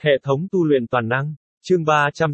Hệ thống tu luyện toàn năng. Chương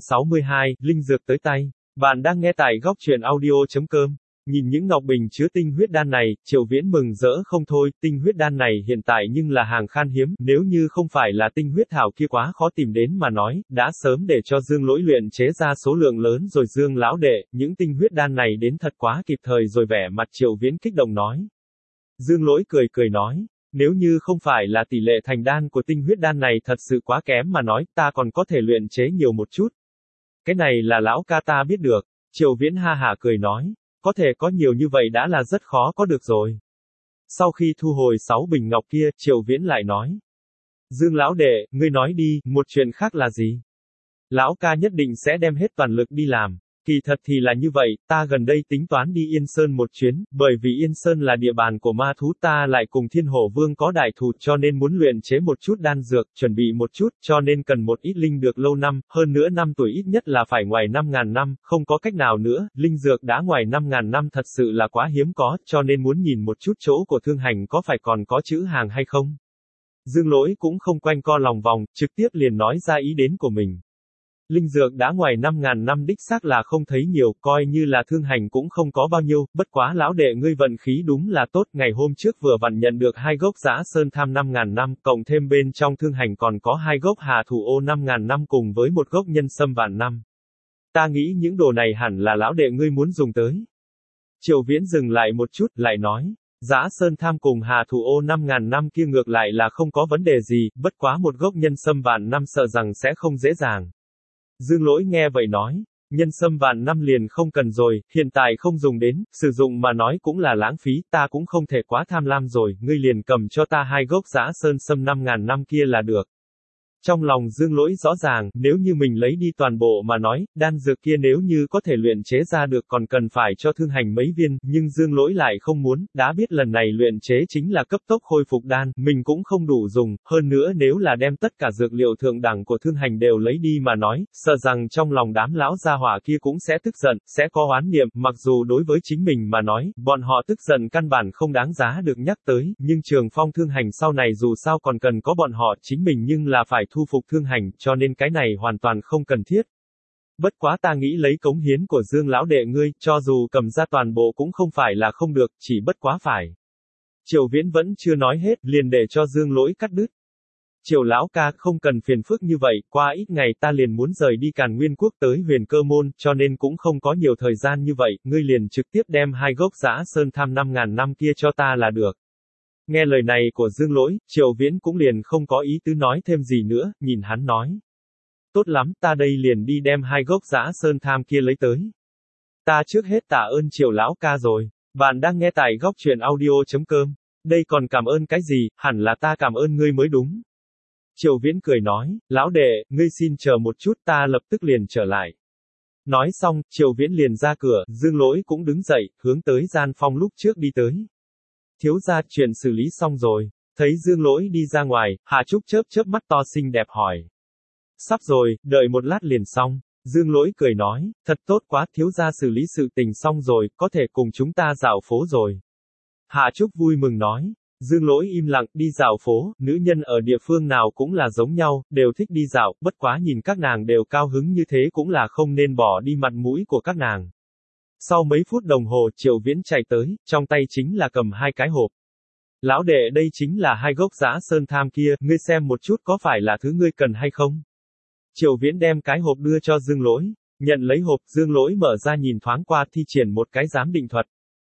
362, Linh dược tới tay. Bạn đang nghe tại góc truyện audio.com. Nhìn những ngọc bình chứa tinh huyết đan này, Triệu Viễn mừng rỡ không thôi, tinh huyết đan này hiện tại nhưng là hàng khan hiếm, nếu như không phải là tinh huyết thảo kia quá khó tìm đến mà nói, đã sớm để cho Dương Lỗi luyện chế ra số lượng lớn rồi. Dương lão đệ, những tinh huyết đan này đến thật quá kịp thời rồi. Vẻ mặt Triệu Viễn kích động nói. Dương Lỗi cười nói. Nếu như không phải là tỷ lệ thành đan của tinh huyết đan này thật sự quá kém mà nói, ta còn có thể luyện chế nhiều một chút. Cái này là lão ca ta biết được. Triệu Viễn ha hả cười nói. Có thể có nhiều như vậy đã là rất khó có được rồi. Sau khi thu hồi 6 bình ngọc kia, Triệu Viễn lại nói. Dương lão đệ, ngươi nói đi, một chuyện khác là gì? Lão ca nhất định sẽ đem hết toàn lực đi làm. Kỳ thật thì là như vậy, ta gần đây tính toán đi Yên Sơn một chuyến, bởi vì Yên Sơn là địa bàn của ma thú, ta lại cùng Thiên Hổ Vương có đại thù, cho nên muốn luyện chế một chút đan dược, chuẩn bị một chút, cho nên cần một ít linh dược lâu năm, hơn nữa năm tuổi ít nhất là phải ngoài 5.000 năm, không có cách nào nữa, linh dược đã ngoài 5.000 năm thật sự là quá hiếm có, cho nên muốn nhìn một chút chỗ của Thương Hành có phải còn có chữ hàng hay không. Dương Lỗi cũng không quanh co lòng vòng, trực tiếp liền nói ra ý đến của mình. Linh dược đã ngoài 5.000 năm đích xác là không thấy nhiều, coi như là Thương Hành cũng không có bao nhiêu, bất quá lão đệ ngươi vận khí đúng là tốt, ngày hôm trước vừa vặn nhận được 2 gốc Dã Sơn Tham 5.000 năm, cộng thêm bên trong Thương Hành còn có 2 gốc Hà Thủ Ô 5.000 năm cùng với một gốc Nhân Sâm vạn năm. Ta nghĩ những đồ này hẳn là lão đệ ngươi muốn dùng tới. Triệu Viễn dừng lại một chút, lại nói. Dã Sơn Tham cùng Hà Thủ Ô 5.000 năm kia ngược lại là không có vấn đề gì, bất quá một gốc Nhân Sâm vạn năm sợ rằng sẽ không dễ dàng. Dương Lỗi nghe vậy nói, nhân sâm vạn năm liền không cần rồi, hiện tại không dùng đến, sử dụng mà nói cũng là lãng phí, ta cũng không thể quá tham lam rồi, ngươi liền cầm cho ta 2 gốc Dã Sơn Sâm 5.000 năm kia là được. Trong lòng Dương Lỗi rõ ràng, nếu như mình lấy đi toàn bộ mà nói, đan dược kia nếu như có thể luyện chế ra được còn cần phải cho Thương Hành mấy viên, nhưng Dương Lỗi lại không muốn, đã biết lần này luyện chế chính là cấp tốc khôi phục đan, mình cũng không đủ dùng, hơn nữa nếu là đem tất cả dược liệu thượng đẳng của Thương Hành đều lấy đi mà nói, sợ rằng trong lòng đám lão gia hỏa kia cũng sẽ tức giận, sẽ có oán niệm, mặc dù đối với chính mình mà nói, bọn họ tức giận căn bản không đáng giá được nhắc tới, nhưng Trường Phong Thương Hành sau này dù sao còn cần có bọn họ, chính mình nhưng là phải thu phục Thương Hành, cho nên cái này hoàn toàn không cần thiết. Bất quá ta nghĩ lấy cống hiến của Dương lão đệ ngươi, cho dù cầm ra toàn bộ cũng không phải là không được, chỉ bất quá phải. Triệu Viễn vẫn chưa nói hết, liền để cho Dương Lỗi cắt đứt. Triệu lão ca không cần phiền phức như vậy, qua ít ngày ta liền muốn rời đi Càn Nguyên Quốc tới Huyền Cơ Môn, cho nên cũng không có nhiều thời gian như vậy, ngươi liền trực tiếp đem 2 gốc Dã Sơn Tham 5.000 năm kia cho ta là được. Nghe lời này của Dương Lỗi, Triệu Viễn cũng liền không có ý tứ nói thêm gì nữa, nhìn hắn nói. Tốt lắm, ta đây liền đi đem 2 gốc Dã Sơn Tham kia lấy tới. Ta trước hết tạ ơn Triệu lão ca rồi. Bạn đang nghe tại góc truyện audio.com. Đây còn cảm ơn cái gì, hẳn là ta cảm ơn ngươi mới đúng. Triệu Viễn cười nói, lão đệ, ngươi xin chờ một chút, ta lập tức liền trở lại. Nói xong, Triệu Viễn liền ra cửa, Dương Lỗi cũng đứng dậy, hướng tới gian phòng lúc trước đi tới. Thiếu gia, chuyện xử lý xong rồi. Thấy Dương Lỗi đi ra ngoài, Hà Trúc chớp mắt to xinh đẹp hỏi. Sắp rồi, đợi một lát liền xong. Dương Lỗi cười nói, thật tốt quá, thiếu gia xử lý sự tình xong rồi, có thể cùng chúng ta dạo phố rồi. Hà Trúc vui mừng nói. Dương Lỗi im lặng, đi dạo phố, nữ nhân ở địa phương nào cũng là giống nhau, đều thích đi dạo, bất quá nhìn các nàng đều cao hứng như thế cũng là không nên bỏ đi mặt mũi của các nàng. Sau mấy phút đồng hồ, Triệu Viễn chạy tới, trong tay chính là cầm 2 cái hộp. Lão đệ, đây chính là 2 gốc Dã Sơn Tham kia, ngươi xem một chút có phải là thứ ngươi cần hay không? Triệu Viễn đem cái hộp đưa cho Dương Lỗi, nhận lấy hộp, Dương Lỗi mở ra nhìn thoáng qua, thi triển một cái giám định thuật.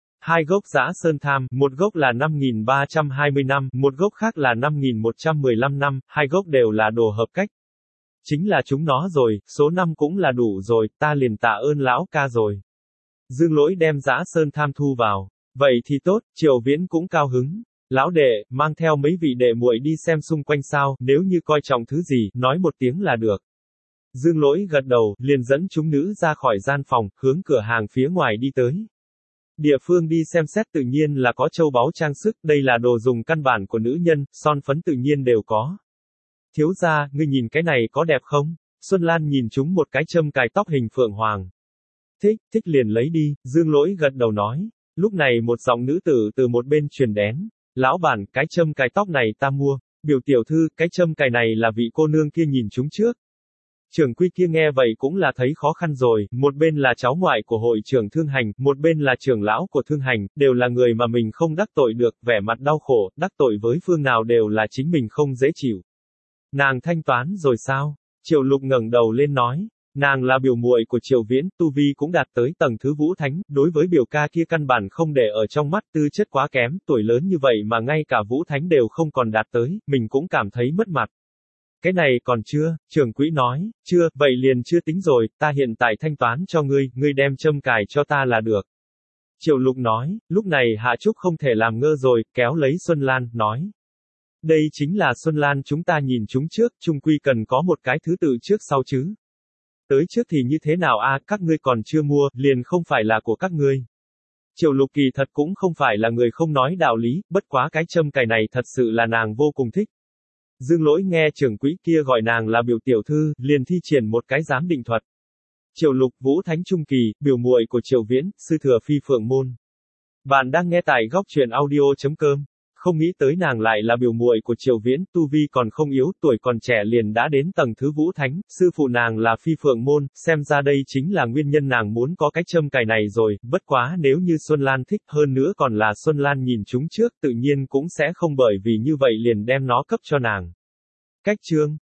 2 gốc Dã Sơn Tham, một gốc là 5.320 năm, một gốc khác là 5.115 năm, 2 gốc đều là đồ hợp cách. Chính là chúng nó rồi, số năm cũng là đủ rồi, ta liền tạ ơn lão ca rồi. Dương Lỗi đem Dã Sơn Tham thu vào. Vậy thì tốt, Triệu Viễn cũng cao hứng. Lão đệ, mang theo mấy vị đệ muội đi xem xung quanh sao, nếu như coi trọng thứ gì, nói một tiếng là được. Dương Lỗi gật đầu, liền dẫn chúng nữ ra khỏi gian phòng, hướng cửa hàng phía ngoài đi tới. Địa phương đi xem xét tự nhiên là có châu báu trang sức, đây là đồ dùng căn bản của nữ nhân, son phấn tự nhiên đều có. Thiếu gia, ngươi nhìn cái này có đẹp không? Xuân Lan nhìn chúng một cái châm cài tóc hình phượng hoàng. Thích liền lấy đi, Dương Lỗi gật đầu nói. Lúc này một giọng nữ tử từ một bên truyền đến. Lão bản, cái châm cài tóc này ta mua. Biểu tiểu thư, cái châm cài này là vị cô nương kia nhìn chúng trước. Trưởng quỹ kia nghe vậy cũng là thấy khó khăn rồi, một bên là cháu ngoại của hội trưởng Thương Hành, một bên là trưởng lão của Thương Hành, đều là người mà mình không đắc tội được, vẻ mặt đau khổ, đắc tội với phương nào đều là chính mình không dễ chịu. Nàng thanh toán rồi sao? Triệu Lục ngẩng đầu lên nói. Nàng là biểu muội của Triệu Viễn, tu vi cũng đạt tới tầng thứ vũ thánh, đối với biểu ca kia căn bản không để ở trong mắt, tư chất quá kém, tuổi lớn như vậy mà ngay cả vũ thánh đều không còn đạt tới, mình cũng cảm thấy mất mặt. Cái này còn chưa, trưởng quỹ nói, chưa, vậy liền chưa tính rồi, ta hiện tại thanh toán cho ngươi, ngươi đem châm cài cho ta là được. Triệu Lục nói, lúc này Hạ Trúc không thể làm ngơ rồi, kéo lấy Xuân Lan, nói. Đây chính là Xuân Lan chúng ta nhìn chúng trước, chung quy cần có một cái thứ tự trước sau chứ. Tới trước thì như thế nào a, các ngươi còn chưa mua, liền không phải là của các ngươi. Triệu Lục kỳ thật cũng không phải là người không nói đạo lý, bất quá cái châm cài này thật sự là nàng vô cùng thích. Dương Lỗi nghe trưởng quỹ kia gọi nàng là biểu tiểu thư, liền thi triển một cái giám định thuật. Triệu Lục, Vũ Thánh Trung Kỳ, biểu muội của Triệu Viễn, sư thừa Phi Phượng Môn. Bạn đang nghe tại góc truyện audio.com. Không nghĩ tới nàng lại là biểu muội của Triệu Viễn, tu vi còn không yếu, tuổi còn trẻ liền đã đến tầng thứ Vũ Thánh, sư phụ nàng là Phi Phượng Môn, xem ra đây chính là nguyên nhân nàng muốn có cái châm cài này rồi, bất quá nếu như Xuân Lan thích, hơn nữa còn là Xuân Lan nhìn chúng trước, tự nhiên cũng sẽ không bởi vì như vậy liền đem nó cấp cho nàng. Cách chương